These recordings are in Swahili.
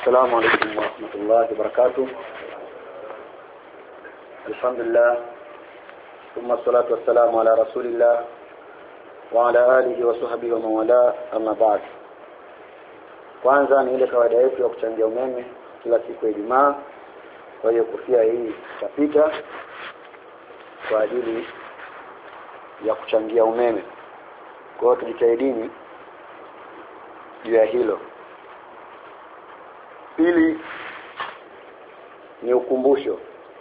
السلام عليكم ورحمة الله وبركاته. الحمد لله ثم الصلاة والسلام على رسول الله وعلى آله وصحبه ومن والاه أما بعد. Kwanza ni ile kawaida yetu ya kuchangia umeme kila siku ya Ijumaa. Kwa hiyo kofia hii itapita kwa ajili ya kuchangia umeme. Kwa hiyo tujitahidini juu ya hilo. Pili ni ukumbusho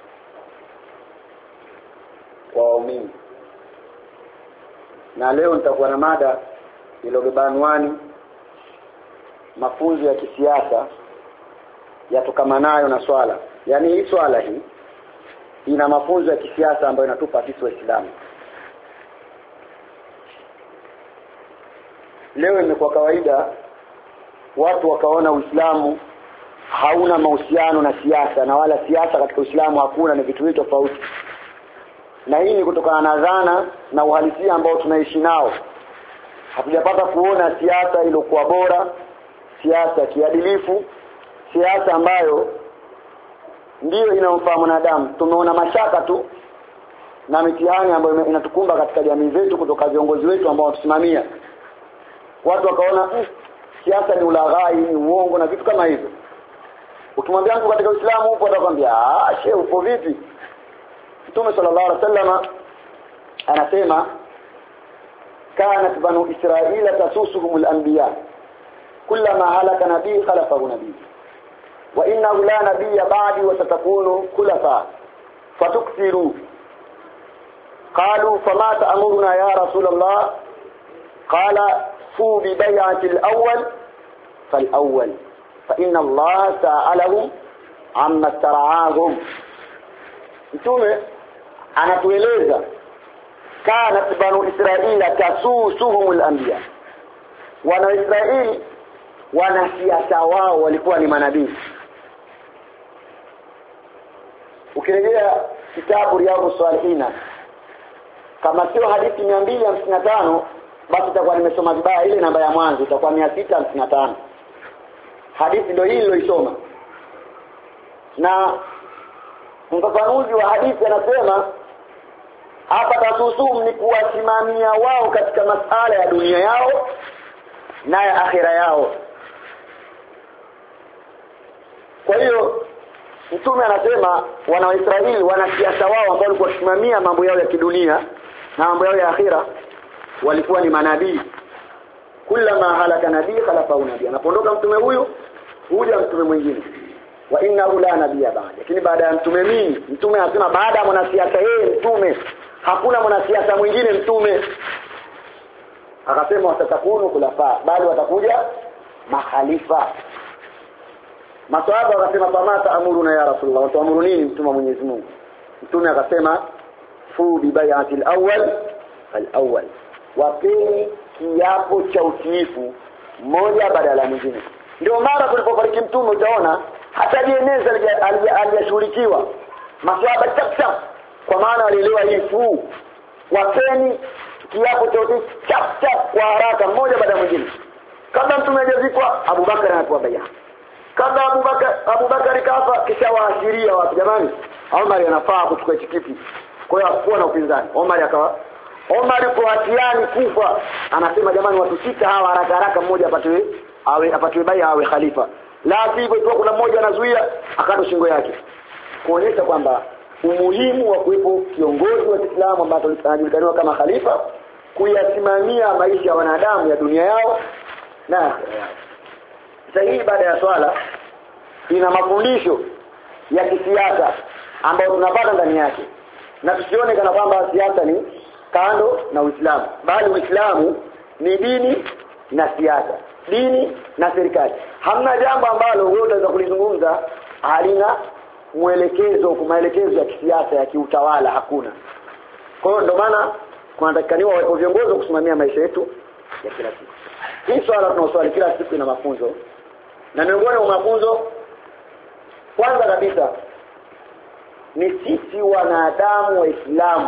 kwa waumini. Na leo nitakuwa na mada iliyobeba anwani mafunzo ya kisiasa yatokamanayo na swala. Yaani hii swala hii ina mafunzo ya kisiasa ambayo inatupa sisi Waislamu. Leo imekuwa kawaida watu wakaona Uislamu hauna mahusiano na siasa, na wala siasa katika Uislamu hakuna, ni vitu viwili tofauti. Na hii ni kutokana na dhana na uhalisia ambao tunaishi nao. Hatujapata kuona siasa iliyokuwa bora, siasa kiadilifu, siasa ambayo ndiyo inamfaa mwanadamu. Tumeona mashaka tu na mitihani ambayo inatukumba katika jamii zetu kutoka viongozi wetu ambao watusimamia. Watu wakaona siasa ni ulaghai, ni uongo na vitu kama hivyo. Ukimwambia mtu katika Uislamu upo, atakwambia shehe upo vipi? Mtume sallallahu alaihi wasallam anasema kanat banu Israila tasusuhumul anbiya kullama halaka nabii khalafahu nabii wa innahu la nabiyya ba'di wa satakunu khulafa fatukthiru. qalu fama ta'muruna ya rasulullah qala fu bi bay'ati al-awwal fal-awwal fa inna Allah sa'alahum amma tara'ahum. Mtume anatueleza kanat banu Israila tasusuhumul anbiya, wana Israeli wanasiasa wao walikuwa ni manabii. Ukirejea kitabu Riyadhus Salihin, kama sio hadithi 255 basi itakuwa nimesoma vibaya, ile namba ya mwanzo itakuwa 655. Hadithi ndio hii niloisoma. Na mfafanuzi wa hadithi anasema hapa tasusum ni kuwasimamia wao katika masuala ya dunia yao na ya akhira yao. Kwa hiyo Mtume anasema wana wa Israeli wanasiasa wao ambao walikuwa wakisimamia mambo yao ya kidunia na mambo yao ya akhira walikuwa ni manabii. Kullama halaka nabii khalafahu nabii, anapondoka mtume huyu huja mtume mwingine. Wa innahu la nabiyya ba'd, lakini baada ya mtume mimi, mtume anasema baada ya mwanasiasa yeye mtume hakuna mwanasiasa mwingine mtume. Akasema watatakunu khulafa, bali watakuja mahalifa. Maswahaba wakasema fama ta'muruna ya rasulullah, tuamuru nini mtume wa Mwenyezi Mungu? Mtume akasema fu bi bay'atil awwal fal-awwal, wapeni kiapo cha utiifu mmoja badala ya mwingine. Ndio mara tulipofariki mtume utaona hata jeneza alijashughulikiwa maswahaba chap kwa maana walielewa hii fu, wapeni kiapo cha utiifu chap kwa haraka mmoja baada ya mwingine. Kabla mtume hajazikwa Abubakar anapewa bayana. Kabla Abubakar kafa kisha waashiria watu, jamani Omar anafaa kuchukua kiti. Kwa hiyo hakuwa na upinzani. Omar kwa hatiani kufa anasema jamani watu sita hawa haraka mmoja apatiwe baya awe khalifa. La sivyo tu kuna mmoja anazuia akado shingo yake. Kuonyesha kwamba umuhimu wa kuwepo kiongozi wa Kiislamu ambaye anajulikana kama khalifa kuyasimamia maisha ya wanadamu ya dunia yao na akhira yao. Sasa hii baada ya swala ina mafundisho ya kisiasa ambayo tunapata ndani yake. Na tusione kana kwamba siasa ni kando na Uislamu, bali Uislamu ni dini na siasa, dini na serikali. Hamna jambo ambalo wewe utaweza kulizungumza halina maelekezo ya kisiasa ya kiutawala, hakuna. Kwa hiyo ndio maana kunatakikaniwa wapo viongozi kusimamia maisha yetu ya kila siku. Hii swala tunaoswali kila siku ina mafunzo. Na miongoni mwa mafunzo kwanza kabisa ni sisi wanadamu Waislamu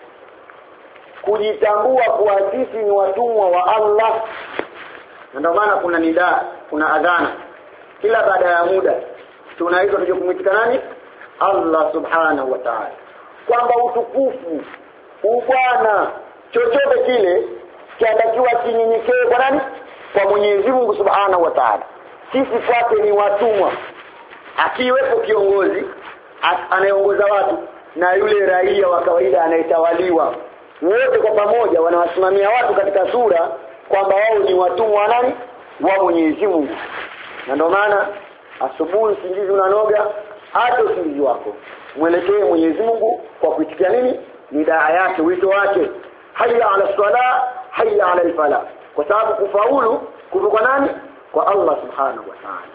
kujitambua kuwa sisi ni watumwa wa Allah. Ndio maana kuna nidaa, kuna adhana kila baada ya muda tunaitwa tuje kumwitika nani? Allah subhanahu wa ta'ala. Kwamba utukufu, ubwana, chochote kile kinatakiwa kinyenyekee kwa nani? Kwa Mwenyezi Mungu subhanahu wa ta'ala. Sisi kwake ni watumwa. Akiwepo kiongozi anayeongoza watu na yule raia wa kawaida anayetawaliwa, wote kwa pamoja wanawasimamia watu katika sura kwamba wao ni watumwa wa nani? Wa Mwenyezi Mungu. Na ndio maana asubuhi usingizi unanoga, hata usingizi wako mwelekee Mwenyezi Mungu kwa kuitikia nini? Nidaa yake, wito wake, hayya ala sala, hayya ala al-falah. Kwa sababu kufaulu kutoka nani? Kwa Allah subhanahu wa ta'ala.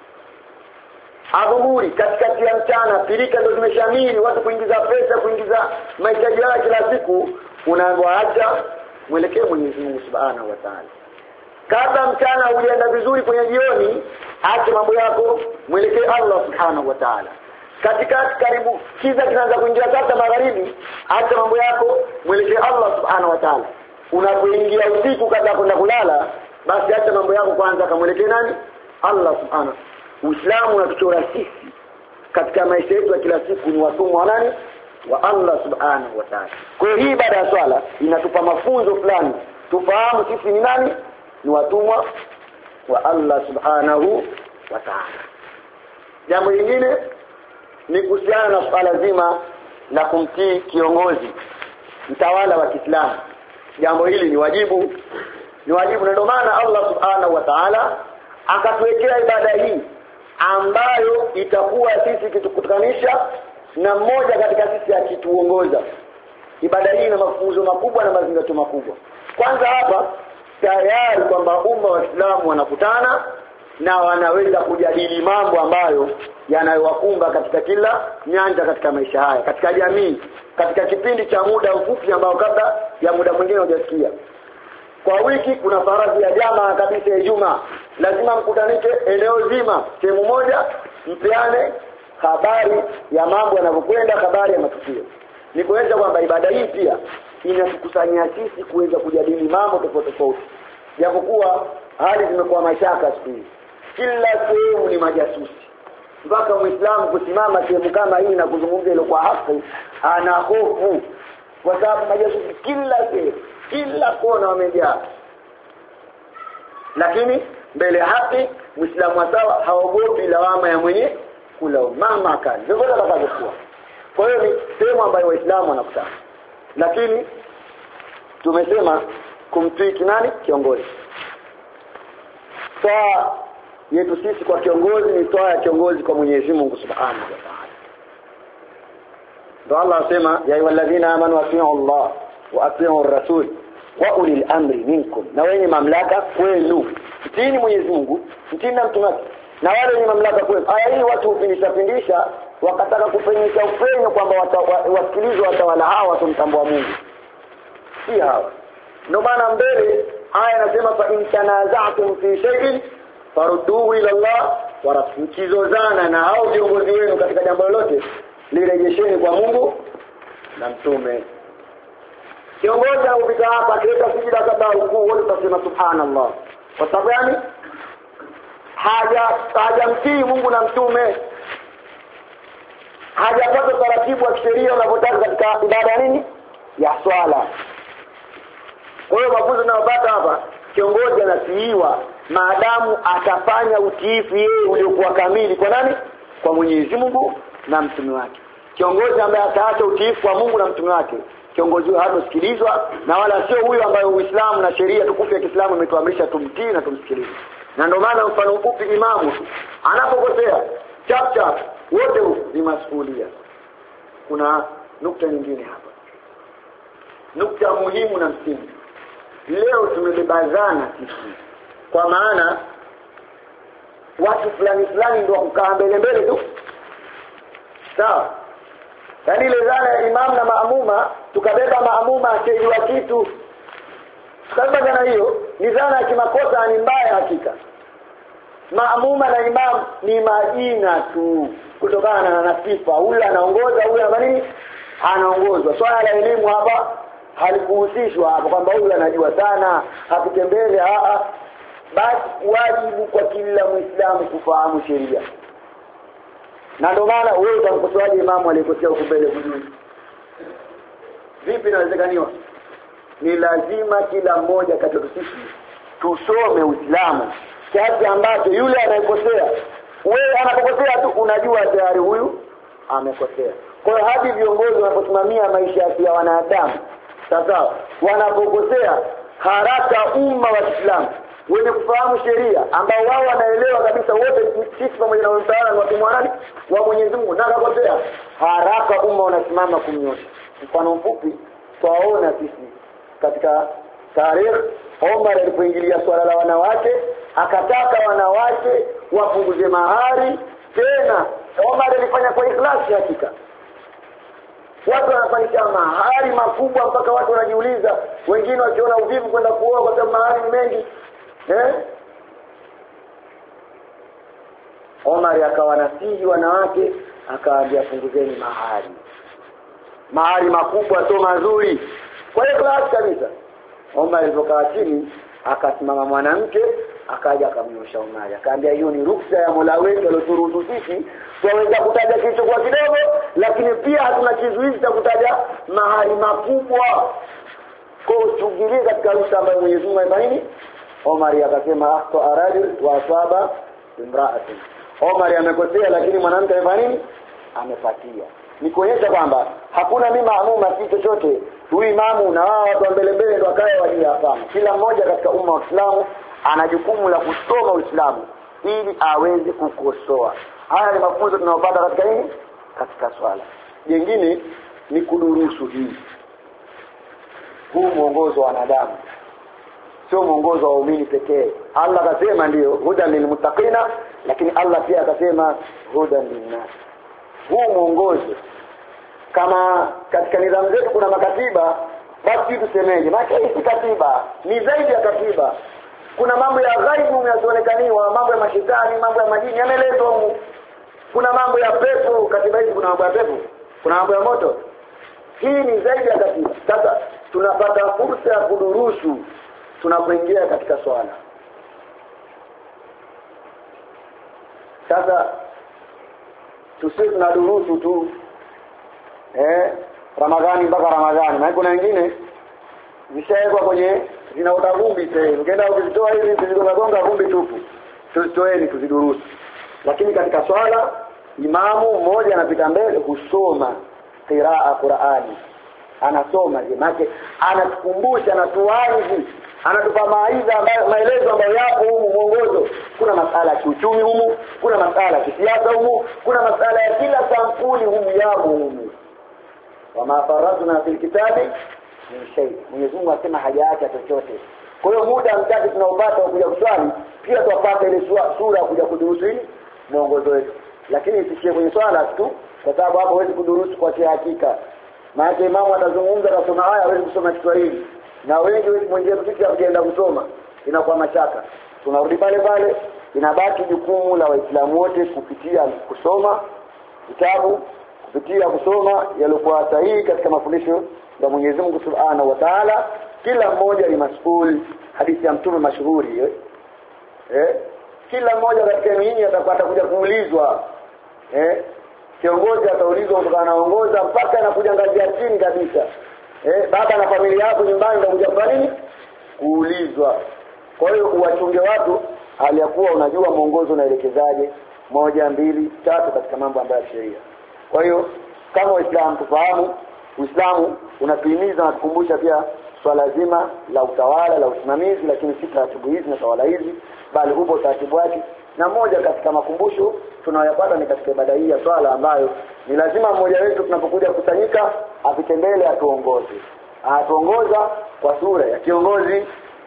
Adhuhuri katikati ya mchana, pilika ndio zimeshamiri, watu kuingiza pesa, kuingiza mahitaji yao kila siku, unaanza mwelekee Mwenyezi Mungu subhanahu wa ta'ala. Kabla mchana hujaenda vizuri kwenye jioni, acha mambo yako, mwelekee Allah subhanahu wa ta'ala. Katika karibu kiza kinaanza kuingia sasa magharibi, acha mambo yako, mwelekee Allah subhanahu wa ta'ala. Unapoingia usiku kabla kwenda kulala, basi acha mambo yako kwanza kamwelekee nani? Allah subhanahu. Uislamu unatuchora sisi katika maisha yetu ya kila siku ni watumwa wa nani? Wa Allah subhanahu wa ta'ala. Kwa hiyo hii baada ya swala inatupa mafunzo fulani, tufahamu sisi ni nani? Ni watumwa wa Allah subhanahu wa ta'ala. Jambo lingine ni kuhusiana na swala zima la kumtii kiongozi, mtawala wa Kiislamu. Jambo hili ni wajibu, na ndio maana Allah subhanahu wa ta'ala akatuwekea ibada hii ambayo itakuwa sisi kitukutanisha na mmoja katika sisi akituongoza. Ibada hii ina mafunzo makubwa na mazingatio makubwa. Kwanza hapa tayari kwamba umma wa Uislamu wanakutana na wanaweza kujadili mambo ambayo yanayowakumba katika kila nyanja katika maisha haya, katika jamii, katika kipindi cha muda mfupi ambao kabla ya muda mwingine hujasikia. Kwa wiki kuna faradhi ya jamaa kabisa ya Ijumaa, lazima mkutanike eneo zima sehemu moja, mpeane habari ya mambo yanavyokwenda, habari ya matukio. Ni kueleza kwamba ibada hii pia inatukusanya sisi kuweza kujadili mambo tofauti tofauti. Japokuwa hali zimekuwa mashaka siku hizi, kila sehemu ni majasusi. Mpaka Muislamu kusimama sehemu kama hii na kuzungumza ile kwa haki ana hofu, kwa sababu majasusi kila sehemu, kila kona wamejaa. Lakini mbele haki Muislamu sawa haogopi lawama ya mwenye kulaumu kali. Ndio atakavyokuwa. Kwa hiyo ni sehemu ambayo Waislamu wanakutana. Lakini tumesema kumtii nani? Kiongozi. Toa yetu sisi kwa kiongozi ni toa ya kiongozi kwa Mwenyezi Mungu subhanahu wa ta'ala. Ndio Allah asema ya ayyuhalladhina amanu atii'u Allah wa atii'u ar-rasul wa ulil amri minkum. Na wenye mamlaka kwenu mtiini Mwenyezi Mungu, mtiini na mtume wake. Na wale wenye mamlaka kwenu. Aya hii watu hupindisha wakataka kupenyesha upenyo kwamba wasikilizwe watawala hawa watumtambua Mungu. Si hawa. Ndio maana mbele aya inasema fa in tanaza'tum fi shay'in farudduhu ila Allah wa rasul. Mkizozana na hao viongozi wenu katika jambo lolote, lirejesheni kwa Mungu na mtume. Kiongozi anapita hapa akileta sijida kabla rukuu, wote tutasema subhanallah. Kwa sababu gani? Hajamtii Mungu na mtume. Hajapata taratibu wa kisheria unavyotaka katika ibada nini? Ya swala. Kwa hiyo mafunzo tunayopata hapa, kiongozi anatiiwa maadamu atafanya utiifu yeye uliokuwa kamili kwa nani? Kwa Mwenyezi Mungu na mtume wake. Kiongozi ambaye ataacha utiifu kwa Mungu na mtume wake, kiongozi huyo hatosikilizwa, na wala sio huyo ambaye Uislamu na sheria tukufu ya Kiislamu imetuamrisha tumtii na tumsikilize. Na ndio maana mfano mfupi, imamu anapopotea chap wote ni masuhulia. Kuna nukta nyingine hapa, nukta muhimu na msingi. Leo tumebebazana sisi, kwa maana watu fulani ndio kukaa mbele tu. Sawa? Yaani ile dhana ya imam na maamuma, tukabeba maamuma asiyejua kitu. Sababu jana hiyo ni dhana ya kimakosa, ni mbaya hakika. Maamuma na imam ni majina tu kutokana na sifa. Huyu anaongoza, huyu ana nini? Anaongozwa. Swala la elimu hapa halikuhusishwa hapa kwamba huyu anajua sana, apite mbele. basi wajibu kwa kila Muislamu kufahamu sheria. Na ndio maana wewe utamkosoaje imamu aliyekosea huko mbele kujui? Vipi inawezekaniwa? Ni lazima kila mmoja kati yetu sisi tusome Uislamu kiasi ambacho yule anayekosea, wewe anapokosea tu unajua tayari huyu amekosea. Kwa hiyo hadi viongozi wanaposimamia maisha ya wanadamu, sasa wanapokosea, haraka umma wa Kiislamu wenye kufahamu sheria ambao wao wanaelewa kabisa wote sisi pamoja na mtawala wa kimwanani wa Mwenyezi Mungu, na akakosea, haraka umma unasimama kumnyosha. Mfano mfupi twaona sisi katika tarehe, Omar alipoingilia swala la wanawake, akataka wanawake wapunguze mahari. Tena Omar alifanya kwa ikhlasi hakika. Watu wanafanya mahari makubwa mpaka watu wanajiuliza, wengine wakiona uvivu kwenda kuoa kwa sababu mahari ni mengi. Omar akawanasihi wanawake, akawaambia punguzeni mahari. Mahari makubwa sio mazuri. Kwa hiyo class kabisa. Omar alipokaa chini, akasimama mwanamke, akaja akamnyosha Omar. Akaambia hiyo ni ruksa ya Mola wetu aliyoturuhusu sisi, tunaweza kutaja kitu kwa kidogo, lakini pia hatuna kizuizi cha kutaja mahari makubwa. Kwa usugirie katika ruksa ambayo Mwenyezi Mungu amebaini. Omar akasema akhta arajul wa asaba imra'atun. Omar amekosea lakini mwanamke amefanya nini? Amepatia. Ni kuonyesha kwamba hakuna mimi maamuma si chochote. Huyu imamu na wao watu mbele mbele ndio wakae waje hapa. Kila mmoja katika umma wa Uislamu ana jukumu la kusoma Uislamu ili aweze kukosoa. Haya ni mafunzo tunayopata katika nini? Katika swala. Jingine ni kudurusu hii. Huu mwongozo wa wanadamu, sio mwongozo wa waumini pekee. Allah akasema ndio hudan lilmuttaqina, lakini Allah pia akasema hudan linnas. Huu mwongozo kama katika nidhamu zetu kuna makatiba, basi tusemeje? Maana hii si katiba, ni zaidi ya katiba. Kuna mambo ya ghaibu yanayoonekaniwa, mambo ya mashetani, mambo ya majini yameletwa huko. Kuna mambo ya pepo, katiba hii kuna mambo ya pepo, kuna mambo ya moto. Hii ni zaidi ya katiba. Sasa tunapata fursa ya kudurusu tunapoingia katika swala. Sasa tusiwe tunadurusu tu Ramadhani mpaka Ramadhani. Na kuna wengine zishawekwa kwenye zinaota vumbi sasa. Ukienda ukizitoa hizi zilizogonga vumbi tupu. Tuzitoeni tuzidurusu. Lakini katika swala imamu mmoja anapita mbele kusoma qiraa Qur'ani. Anasoma jemake, anatukumbusha, anatuanzi, anatupa maelezo ambayo yapo humu mwongozo. Kuna masala ya kiuchumi humu, kuna masala ya kisiasa humu, kuna masala ya kila sampuli humu yapo humu. Wama faradna fil kitabi min shay. Mwenyezi Mungu asema hajaacha chochote. Kwa hiyo muda mchache tunaopata kuja kuswali, pia tupate ile sura kuja kudurusu mwongozo wetu. Lakini isishie kwenye swala tu, kwa sababu hapo huwezi kudurusu kwa hakika. Maana imamu atazungumza kusoma haya, hawezi kusoma Kiswahili. Na wengi mwenyewe mtiki hajaenda kusoma, inakuwa mashaka. Tunarudi pale pale, inabaki jukumu la Waislamu wote kupitia kusoma kitabu, kupitia kusoma yaliokuwa sahihi katika mafundisho ya Mwenyezi Mungu Subhanahu wa Ta'ala. Kila mmoja ni mas'ul. Hadithi ya Mtume mashuhuri kila mmoja katika nyinyi atakuja kuulizwa. Kiongozi ataulizwa kutokana na uongoza mpaka anakuja ngazi ya chini kabisa. Baba na familia yako nyumbani ndio kuja kufanya nini? Kuulizwa. Kwa hiyo uwachunge watu aliyakuwa unajua mwongozo unaelekezaje 1 2 3 katika mambo ambayo ya sheria. Kwa hiyo kama Waislamu tufahamu, Uislamu unatuhimiza na kukumbusha pia swala zima la utawala, la usimamizi, lakini si taratibu hizi na tawala hizi, bali upo taratibu wake. Na moja katika makumbusho tunayopata ni katika ibada hii ya swala ambayo ni lazima mmoja wetu tunapokuja kusanyika apite mbele atuongoze. Atuongoza kwa sura ya kiongozi,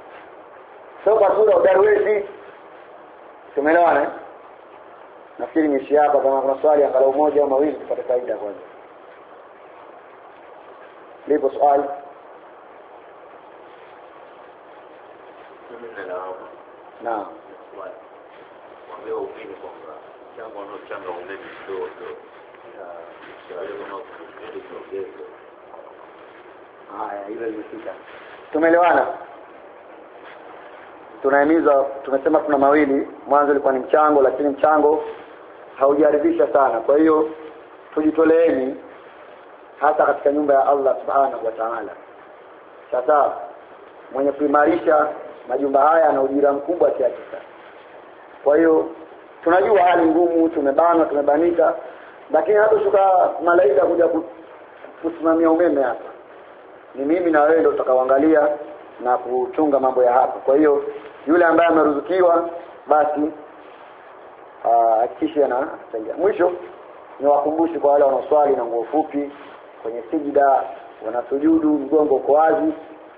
sio kwa sura udarwezi. Tumeelewana? Nafikiri nishi hapa, kama kuna swali angalau moja au mawili tupate faida kwanza. Lipo swali? Naam. Leo upinde kwamba jambo linalochanga umeme kidogo kama kuongeza. Haya, hilo limefika. Tumeelewana? tunahimiza, tumesema tuna mawili. Mwanzo ilikuwa ni mchango, lakini mchango haujaridhisha sana. Kwa hiyo tujitoleeni hata katika nyumba ya Allah subhanahu wa ta'ala. Sasa mwenye kuimarisha majumba haya na ujira mkubwa kiasi sana. Kwa hiyo tunajua hali ngumu, tumebanika, lakini hata shuka malaika kuja kusimamia umeme hapa. Ni mimi na wewe ndio tutakaoangalia na kuchunga mambo ya hapa. Kwa hiyo yule ambaye ameruzukiwa basi hakikisha na saidia. Mwisho ni wakumbushi kwa wale wanaoswali na nguo fupi kwenye sijida, wanasujudu mgongo kwa wazi,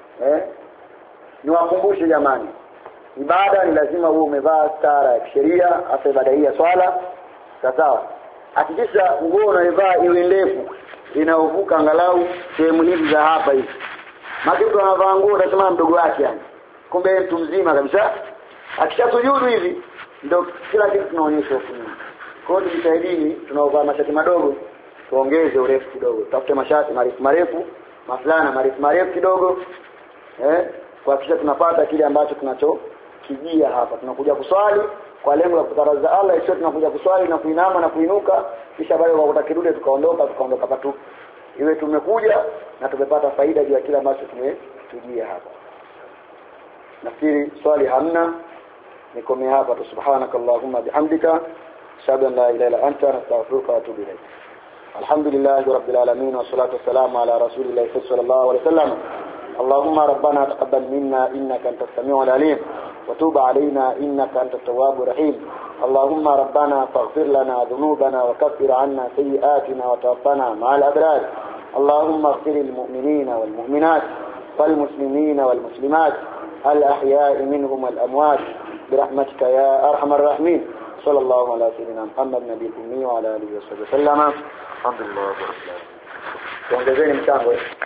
ni wakumbushe jamani, ibada ni lazima uwe umevaa stara ya kisheria, hasa ibada hii ya swala. Sawa, hakikisha nguo unaivaa iwe ndefu, inaovuka angalau sehemu hizi za hapa hivi. Mtu anavaa nguo utasema mdogo wake yani, kumbe mtu mzima kabisa. Akishasujudu hivi ndio kila kitu tunaonyesha huko. Kwa hiyo tujitahidini, tunaovaa mashati madogo tuongeze urefu kidogo, tafute mashati marefu, mafulana marefu kidogo, kuhakikisha tunapata kile ambacho tunachokijia hapa. Tunakuja kuswali kwa lengo la kutaraza Allah, sio tunakuja kuswali na kuinama na kuinuka kisha baada ya kutakirude tukaondoka patu. Iwe tumekuja na tumepata faida juu ya kila ambacho tumetujia hapa. Nafikiri swali hamna, nikomea hapa tu. Subhanakallahumma bihamdika, ashhadu an la ilaha illa anta, astaghfiruka wa atubu ilayk. Alhamdulillahi rabbil alamin, wassalatu wassalamu ala rasulillahi sallallahu alayhi wasallam. اللهم ربنا تقبل منا إنك أنت السميع العليم وتوب علينا إنك أنت التواب الرحيم. اللهم ربنا فاغفر لنا ذنوبنا وكفر عنا سيئاتنا وتوفنا مع الأبرار. اللهم اغفر المؤمنين والمؤمنات والمسلمين والمسلمات الأحياء منهم والأموات برحمتك يا أرحم الراحمين. صلى الله على سيدنا محمد نبي الأمي وعلى آله وصحبه وسلم. الحمد لله رب العالمين.